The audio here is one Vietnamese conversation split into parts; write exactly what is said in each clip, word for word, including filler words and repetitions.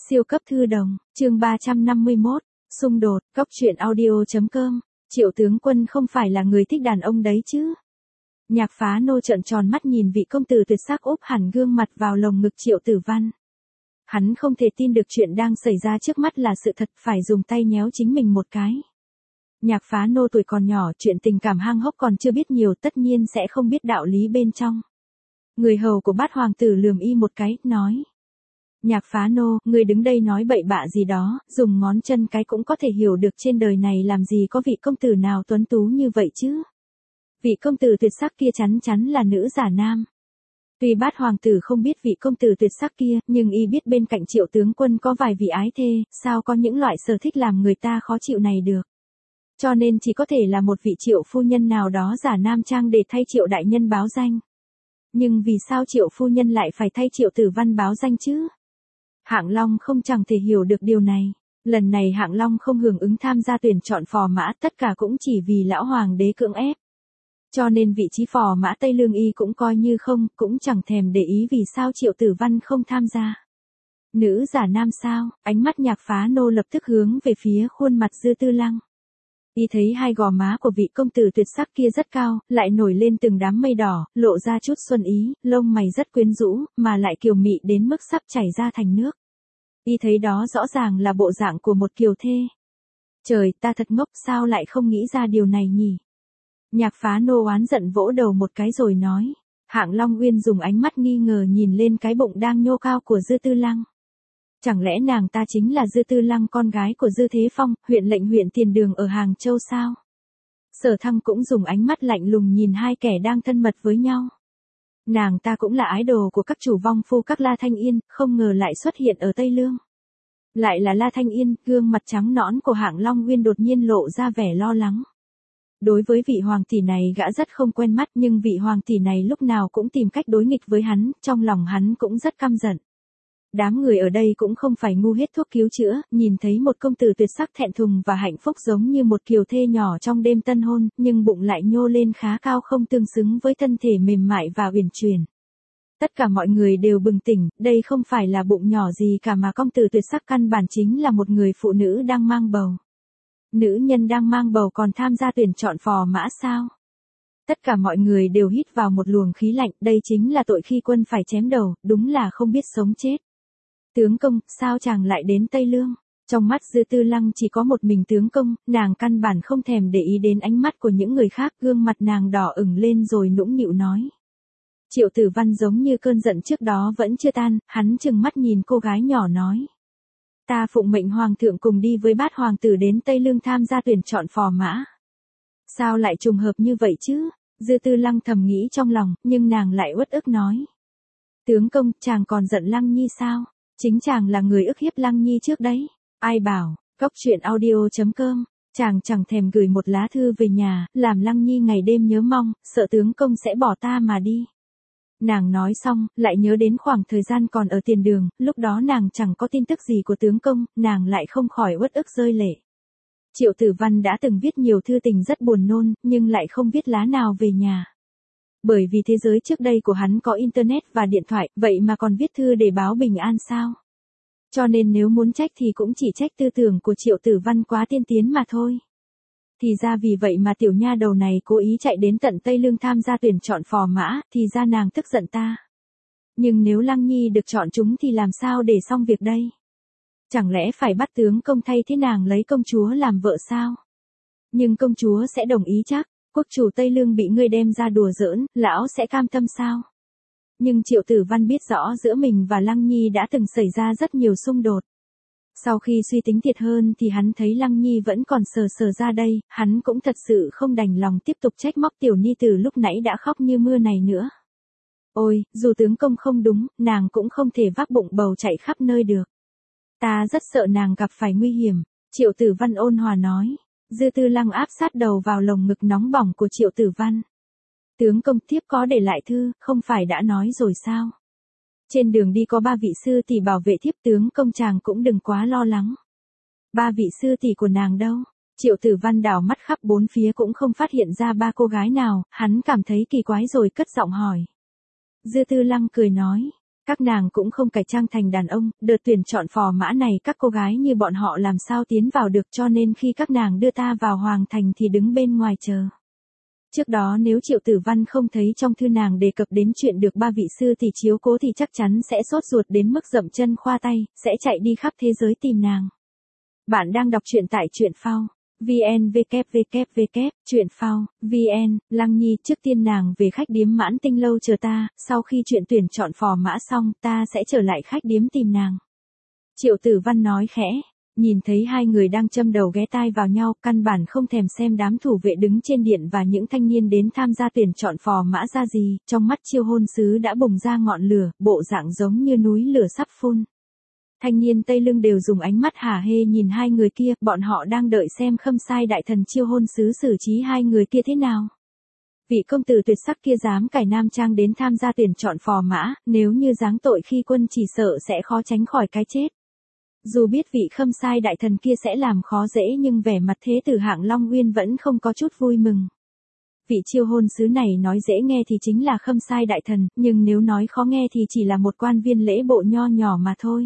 Siêu cấp thư đồng, chương ba trăm năm mươi mốt, xung đột, góc truyện audio.com, Triệu tướng quân không phải là người thích đàn ông đấy chứ. Nhạc Phá Nô trợn tròn mắt nhìn vị công tử tuyệt sắc úp hẳn gương mặt vào lồng ngực Triệu Tử Văn. Hắn không thể tin được chuyện đang xảy ra trước mắt là sự thật, phải dùng tay nhéo chính mình một cái. Nhạc Phá Nô tuổi còn nhỏ, chuyện tình cảm hang hốc còn chưa biết nhiều, tất nhiên sẽ không biết đạo lý bên trong. Người hầu của Bát hoàng tử lườm y một cái, nói: Nhạc Phá Nô, người đứng đây nói bậy bạ gì đó, dùng ngón chân cái cũng có thể hiểu được, trên đời này làm gì có vị công tử nào tuấn tú như vậy chứ. Vị công tử tuyệt sắc kia chắn chắn là nữ giả nam. Tuy Bát hoàng tử không biết vị công tử tuyệt sắc kia, nhưng y biết bên cạnh Triệu tướng quân có vài vị ái thê, sao có những loại sở thích làm người ta khó chịu này được. Cho nên chỉ có thể là một vị Triệu phu nhân nào đó giả nam trang để thay Triệu đại nhân báo danh. Nhưng vì sao Triệu phu nhân lại phải thay Triệu Tử Văn báo danh chứ? Hạng Long không chẳng thể hiểu được điều này. Lần này Hạng Long không hưởng ứng tham gia tuyển chọn phò mã, tất cả cũng chỉ vì lão hoàng đế cưỡng ép. Cho nên vị trí phò mã Tây Lương y cũng coi như không, cũng chẳng thèm để ý vì sao Triệu Tử Văn không tham gia. Nữ giả nam sao? Ánh mắt Nhạc Phá Nô lập tức hướng về phía khuôn mặt Dư Tư Lăng. Y thấy hai gò má của vị công tử tuyệt sắc kia rất cao, lại nổi lên từng đám mây đỏ, lộ ra chút xuân ý, lông mày rất quyến rũ, mà lại kiều mị đến mức sắp chảy ra thành nước. Y thấy đó rõ ràng là bộ dạng của một kiều thê. Trời, ta thật ngốc, sao lại không nghĩ ra điều này nhỉ? Nhạc Phá Nô oán giận vỗ đầu một cái rồi nói. Hạng Long Uyên dùng ánh mắt nghi ngờ nhìn lên cái bụng đang nhô cao của Dư Tư Lăng. Chẳng lẽ nàng ta chính là Dư Tư Lăng, con gái của Dư Thế Phong, huyện lệnh huyện Tiền Đường ở Hàng Châu sao? Sở Thăng cũng dùng ánh mắt lạnh lùng nhìn hai kẻ đang thân mật với nhau. Nàng ta cũng là ái đồ của các chủ vong phu các La Thanh Yên, không ngờ lại xuất hiện ở Tây Lương. Lại là La Thanh Yên, gương mặt trắng nõn của Hạng Long Uyên đột nhiên lộ ra vẻ lo lắng. Đối với vị hoàng tỷ này gã rất không quen mắt, nhưng vị hoàng tỷ này lúc nào cũng tìm cách đối nghịch với hắn, trong lòng hắn cũng rất căm giận. Đám người ở đây cũng không phải ngu hết thuốc cứu chữa, nhìn thấy một công tử tuyệt sắc thẹn thùng và hạnh phúc giống như một kiều thê nhỏ trong đêm tân hôn, nhưng bụng lại nhô lên khá cao không tương xứng với thân thể mềm mại và uyển chuyển. Tất cả mọi người đều bừng tỉnh, đây không phải là bụng nhỏ gì cả mà công tử tuyệt sắc căn bản chính là một người phụ nữ đang mang bầu. Nữ nhân đang mang bầu còn tham gia tuyển chọn phò mã sao? Tất cả mọi người đều hít vào một luồng khí lạnh, đây chính là tội khi quân phải chém đầu, đúng là không biết sống chết. Tướng công, sao chàng lại đến Tây Lương? Trong mắt Dư Tư Lăng chỉ có một mình tướng công, nàng căn bản không thèm để ý đến ánh mắt của những người khác, gương mặt nàng đỏ ửng lên rồi nũng nịu nói. Triệu Tử Văn giống như cơn giận trước đó vẫn chưa tan, hắn trừng mắt nhìn cô gái nhỏ nói. Ta phụng mệnh hoàng thượng cùng đi với Bát hoàng tử đến Tây Lương tham gia tuyển chọn phò mã. Sao lại trùng hợp như vậy chứ? Dư Tư Lăng thầm nghĩ trong lòng, nhưng nàng lại uất ức nói. Tướng công, chàng còn giận Lăng Nhi sao? Chính chàng là người ức hiếp Lăng Nhi trước đấy. Ai bảo, góc truyện audio.com, chàng chẳng thèm gửi một lá thư về nhà, làm Lăng Nhi ngày đêm nhớ mong, sợ tướng công sẽ bỏ ta mà đi. Nàng nói xong, lại nhớ đến khoảng thời gian còn ở Tiền Đường, lúc đó nàng chẳng có tin tức gì của tướng công, nàng lại không khỏi uất ức rơi lệ. Triệu Tử Văn đã từng viết nhiều thư tình rất buồn nôn, nhưng lại không viết lá nào về nhà. Bởi vì thế giới trước đây của hắn có internet và điện thoại, vậy mà còn viết thư để báo bình an sao? Cho nên nếu muốn trách thì cũng chỉ trách tư tưởng của Triệu Tử Văn quá tiên tiến mà thôi. Thì ra vì vậy mà tiểu nha đầu này cố ý chạy đến tận Tây Lương tham gia tuyển chọn phò mã, thì ra nàng tức giận ta. Nhưng nếu Lăng Nhi được chọn chúng thì làm sao để xong việc đây? Chẳng lẽ phải bắt tướng công thay thế nàng lấy công chúa làm vợ sao? Nhưng công chúa sẽ đồng ý chắc, quốc chủ Tây Lương bị ngươi đem ra đùa giỡn, lão sẽ cam tâm sao? Nhưng Triệu Tử Văn biết rõ giữa mình và Lăng Nhi đã từng xảy ra rất nhiều xung đột. Sau khi suy tính thiệt hơn thì hắn thấy Lăng Nhi vẫn còn sờ sờ ra đây, hắn cũng thật sự không đành lòng tiếp tục trách móc tiểu ni tử lúc nãy đã khóc như mưa này nữa. Ôi, dù tướng công không đúng, nàng cũng không thể vác bụng bầu chạy khắp nơi được. Ta rất sợ nàng gặp phải nguy hiểm, Triệu Tử Văn ôn hòa nói. Dư Tư Lăng áp sát đầu vào lồng ngực nóng bỏng của Triệu Tử Văn. Tướng công tiếp có để lại thư, không phải đã nói rồi sao? Trên đường đi có ba vị sư tỷ bảo vệ thiếp, tướng công chàng cũng đừng quá lo lắng. Ba vị sư tỷ của nàng đâu? Triệu Tử Văn đảo mắt khắp bốn phía cũng không phát hiện ra ba cô gái nào, hắn cảm thấy kỳ quái rồi cất giọng hỏi. Dư Tư Lăng cười nói, Các nàng cũng không cải trang thành đàn ông, đợt tuyển chọn phò mã này các cô gái như bọn họ làm sao tiến vào được, cho nên khi các nàng đưa ta vào hoàng thành thì đứng bên ngoài chờ. Trước đó nếu Triệu Tử Văn không thấy trong thư nàng đề cập đến chuyện được ba vị sư tỷ chiếu cố thì chắc chắn sẽ sốt ruột đến mức dậm chân khoa tay, sẽ chạy đi khắp thế giới tìm nàng. Bạn đang đọc truyện tại truyện phao. vn www truyện phao vn. Lăng Nhi, trước tiên nàng về khách điếm Mãn Tinh lâu chờ ta, sau khi chuyện tuyển chọn phò mã xong ta sẽ trở lại khách điếm tìm nàng. Triệu Tử Văn nói khẽ, nhìn thấy hai người đang châm đầu ghé tai vào nhau, căn bản không thèm xem đám thủ vệ đứng trên điện và những thanh niên đến tham gia tuyển chọn phò mã ra gì, trong mắt Chiêu Hôn Sứ đã bùng ra ngọn lửa, bộ dạng giống như núi lửa sắp phun. Thanh niên Tây Lưng đều dùng ánh mắt hả hê nhìn hai người kia, bọn họ đang đợi xem Khâm Sai đại thần Chiêu Hôn Sứ xử trí hai người kia thế nào. Vị công tử tuyệt sắc kia dám cải nam trang đến tham gia tuyển chọn phò mã, nếu như giáng tội khi quân chỉ sợ sẽ khó tránh khỏi cái chết. Dù biết vị Khâm Sai đại thần kia sẽ làm khó dễ nhưng vẻ mặt thế tử Hạng Long Uyên vẫn không có chút vui mừng. Vị Chiêu Hôn Sứ này nói dễ nghe thì chính là Khâm Sai đại thần, nhưng nếu nói khó nghe thì chỉ là một quan viên lễ bộ nho nhỏ mà thôi.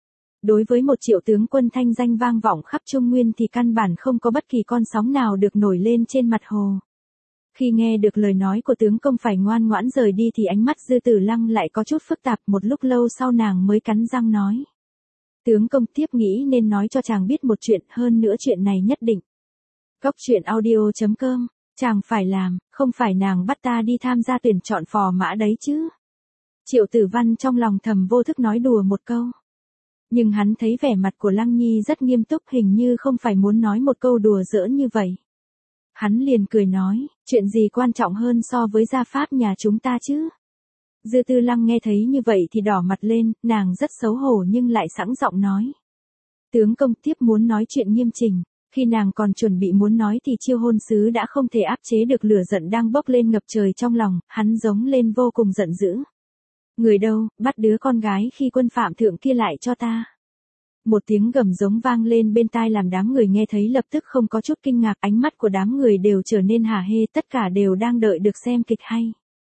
Đối với một Triệu tướng quân thanh danh vang vọng khắp Trung Nguyên thì căn bản không có bất kỳ con sóng nào được nổi lên trên mặt hồ. Khi nghe được lời nói của tướng công phải ngoan ngoãn rời đi thì ánh mắt Dư Tử Lăng lại có chút phức tạp, một lúc lâu sau nàng mới cắn răng nói. Tướng công tiếp nghĩ nên nói cho chàng biết một chuyện, hơn nữa chuyện này nhất định. Cốc truyện audio chấm com, chàng phải làm, không phải nàng bắt ta đi tham gia tuyển chọn phò mã đấy chứ. Triệu Tử Văn trong lòng thầm vô thức nói đùa một câu. Nhưng hắn thấy vẻ mặt của Lăng Nhi rất nghiêm túc, hình như không phải muốn nói một câu đùa giỡn như vậy. Hắn liền cười nói, chuyện gì quan trọng hơn so với gia pháp nhà chúng ta chứ? Dư Tư Lăng nghe thấy như vậy thì đỏ mặt lên, nàng rất xấu hổ nhưng lại sẵn giọng nói. Tướng công tiếp muốn nói chuyện nghiêm chỉnh, khi nàng còn chuẩn bị muốn nói thì Chiêu Hôn Sứ đã không thể áp chế được lửa giận đang bốc lên ngập trời trong lòng, hắn giống lên vô cùng giận dữ. Người đâu, bắt đứa con gái khi quân phạm thượng kia lại cho ta. Một tiếng gầm giống vang lên bên tai làm đám người nghe thấy lập tức không có chút kinh ngạc, ánh mắt của đám người đều trở nên hả hê, tất cả đều đang đợi được xem kịch hay.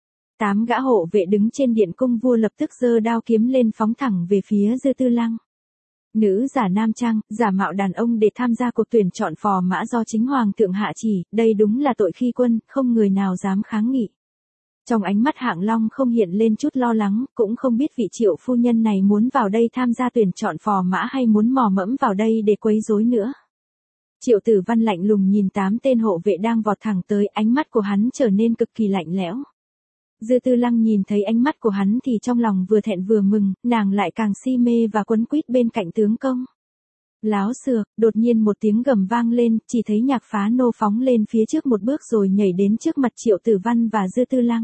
Tám gã hộ vệ đứng trên điện cung vua lập tức giơ đao kiếm lên phóng thẳng về phía Dư Tư Lăng. Nữ giả nam trang, giả mạo đàn ông để tham gia cuộc tuyển chọn phò mã do chính hoàng thượng hạ chỉ, đây đúng là tội khi quân, không người nào dám kháng nghị. Trong ánh mắt Hạng Long không hiện lên chút lo lắng, cũng không biết vị Triệu phu nhân này muốn vào đây tham gia tuyển chọn phò mã hay muốn mò mẫm vào đây để quấy rối nữa. Triệu Tử Văn lạnh lùng nhìn tám tên hộ vệ đang vọt thẳng tới, ánh mắt của hắn trở nên cực kỳ lạnh lẽo. Dư Tư Lăng nhìn thấy ánh mắt của hắn thì trong lòng vừa thẹn vừa mừng, nàng lại càng si mê và quấn quýt bên cạnh tướng công. Láo xược, đột nhiên một tiếng gầm vang lên, chỉ thấy Nhạc Phá Nô phóng lên phía trước một bước rồi nhảy đến trước mặt Triệu Tử Văn và Dư Tư Lăng.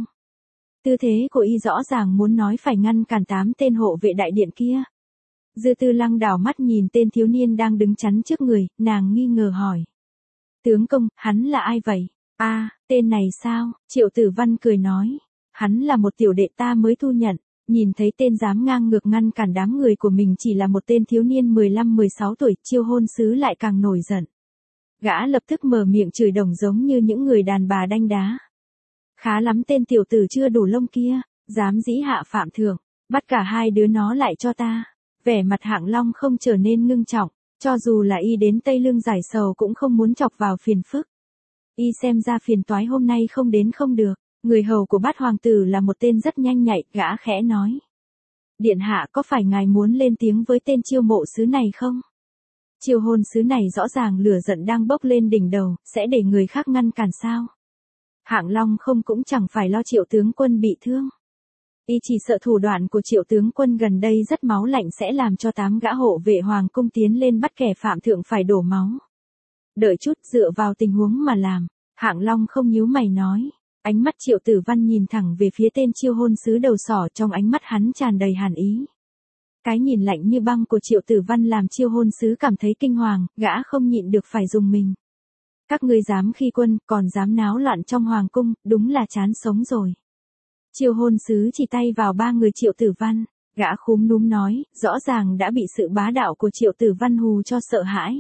Tư thế của y rõ ràng muốn nói phải ngăn cản tám tên hộ vệ đại điện kia. Dư Tư Lăng đảo mắt nhìn tên thiếu niên đang đứng chắn trước người, nàng nghi ngờ hỏi. Tướng công, hắn là ai vậy? A, à, tên này sao? Triệu Tử Văn cười nói. Hắn là một tiểu đệ ta mới thu nhận. Nhìn thấy tên dám ngang ngược ngăn cản đám người của mình chỉ là một tên thiếu niên mười lăm mười sáu tuổi, Chiêu Hôn Sứ lại càng nổi giận. Gã lập tức mở miệng chửi đồng giống như những người đàn bà đanh đá. Khá lắm tên tiểu tử chưa đủ lông kia, dám dĩ hạ phạm thượng, bắt cả hai đứa nó lại cho ta. Vẻ mặt Hạng Long không trở nên ngưng trọng, cho dù là y đến Tây Lương giải sầu cũng không muốn chọc vào phiền phức. Y xem ra phiền toái hôm nay không đến không được. Người hầu của Bát hoàng tử là một tên rất nhanh nhạy, gã khẽ nói. Điện hạ có phải ngài muốn lên tiếng với tên Chiêu mộ sứ này không? Chiêu Hôn Sứ này rõ ràng lửa giận đang bốc lên đỉnh đầu, sẽ để người khác ngăn cản sao? Hạng Long không cũng chẳng phải lo Triệu tướng quân bị thương. Y chỉ sợ thủ đoạn của Triệu tướng quân gần đây rất máu lạnh sẽ làm cho tám gã hộ vệ hoàng cung tiến lên bắt kẻ phạm thượng phải đổ máu. Đợi chút, dựa vào tình huống mà làm. Hạng Long không nhíu mày nói. Ánh mắt Triệu Tử Văn nhìn thẳng về phía tên Chiêu Hôn Sứ đầu sỏ, trong ánh mắt hắn tràn đầy hàn ý. Cái nhìn lạnh như băng của Triệu Tử Văn làm Chiêu Hôn Sứ cảm thấy kinh hoàng, gã không nhịn được phải dùng mình. Các ngươi dám khi quân, còn dám náo loạn trong hoàng cung, đúng là chán sống rồi. Chiêu Hôn Sứ chỉ tay vào ba người Triệu Tử Văn, gã khúm núm nói, rõ ràng đã bị sự bá đạo của Triệu Tử Văn hù cho sợ hãi.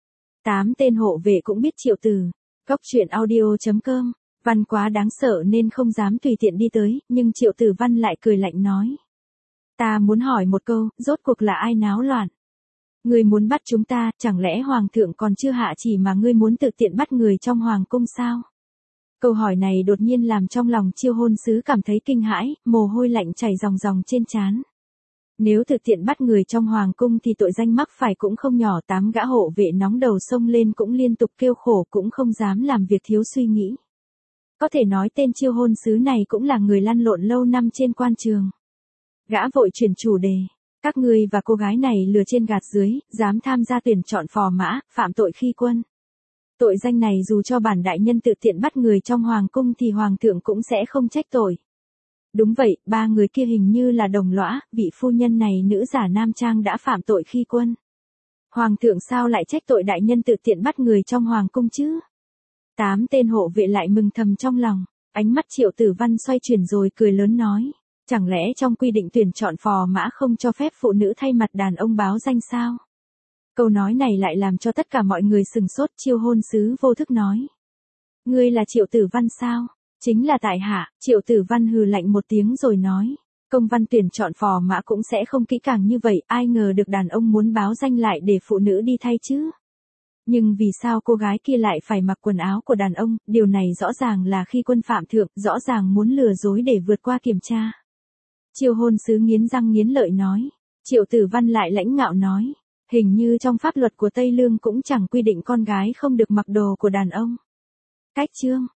Tám tên hộ vệ cũng biết Triệu Tử. Cốc truyện audio chấm com. Văn quá đáng sợ nên không dám tùy tiện đi tới, nhưng Triệu Tử Văn lại cười lạnh nói. Ta muốn hỏi một câu, rốt cuộc là ai náo loạn? Ngươi muốn bắt chúng ta, chẳng lẽ hoàng thượng còn chưa hạ chỉ mà ngươi muốn tự tiện bắt người trong hoàng cung sao? Câu hỏi này đột nhiên làm trong lòng Chiêu Hôn Sứ cảm thấy kinh hãi, mồ hôi lạnh chảy ròng ròng trên trán. Nếu thực tiện bắt người trong hoàng cung thì tội danh mắc phải cũng không nhỏ, tám gã hộ vệ nóng đầu xông lên cũng liên tục kêu khổ, cũng không dám làm việc thiếu suy nghĩ. Có thể nói tên Chiêu Hôn Sứ này cũng là người lăn lộn lâu năm trên quan trường. Gã vội chuyển chủ đề. Các ngươi và cô gái này lừa trên gạt dưới, dám tham gia tuyển chọn phò mã, phạm tội khi quân. Tội danh này dù cho bản đại nhân tự tiện bắt người trong hoàng cung thì hoàng thượng cũng sẽ không trách tội. Đúng vậy, ba người kia hình như là đồng lõa, vị phu nhân này nữ giả nam trang đã phạm tội khi quân. Hoàng thượng sao lại trách tội đại nhân tự tiện bắt người trong hoàng cung chứ? Tám tên hộ vệ lại mừng thầm trong lòng, ánh mắt Triệu Tử Văn xoay chuyển rồi cười lớn nói. Chẳng lẽ trong quy định tuyển chọn phò mã không cho phép phụ nữ thay mặt đàn ông báo danh sao? Câu nói này lại làm cho tất cả mọi người sừng sốt. Chiêu Hôn Sứ vô thức nói. Ngươi là Triệu Tử Văn sao? Chính là tại hạ. Triệu Tử Văn hừ lạnh một tiếng rồi nói. Công văn tuyển chọn phò mã cũng sẽ không kỹ càng như vậy, ai ngờ được đàn ông muốn báo danh lại để phụ nữ đi thay chứ? Nhưng vì sao cô gái kia lại phải mặc quần áo của đàn ông? Điều này rõ ràng là khi quân phạm thượng, rõ ràng muốn lừa dối để vượt qua kiểm tra. Chiêu Hôn Sứ nghiến răng nghiến lợi nói. Triệu Tử Văn lại lãnh ngạo nói. Hình như trong pháp luật của Tây Lương cũng chẳng quy định con gái không được mặc đồ của đàn ông. Cách chương.